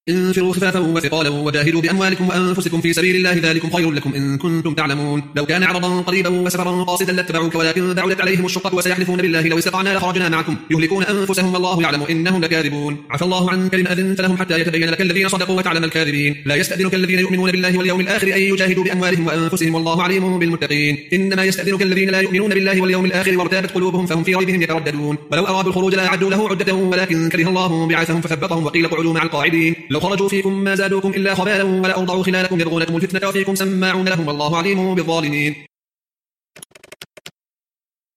انفروا خفافا وثقالا وجاهدوا بأموالكم وأنفسكم في سبيل الله ذلكم خير لكم إن كنتم تعلمون. لو كان عرضا قريبا وسفرا قاصدا لاتبعوك ولكن بعدت عليهم الشقة وسيحلفون بالله لو استطعنا لخرجنا معكم يهلكون أنفسهم والله يعلم إنهم لكاذبون. عفى الله عنك لما أذنت لهم حتى يتبين لك الذين صدقوا وتعلم الكاذبين. لا يستأذنك الذين يؤمنون بالله واليوم الآخر أن يجاهدوا بأموالهم وأنفسهم والله عليم بالمتقين. إنما يستأذنك الذين لا يؤمنون بالله واليوم الآخر وارتابت قلوبهم فهم في ريبهم يترددون. ولو أرادوا الخروج لأعدوا له عدة ولكن كره الله بعثهم فثبطهم وقيل اقعدوا مع القاعدين. لو خرجوا فيكم ما زادوكم إلا خبالا ولأوضعوا خلالكم يبغونكم الفتنة وفيكم سماعون لهم والله عليم بالظالمين.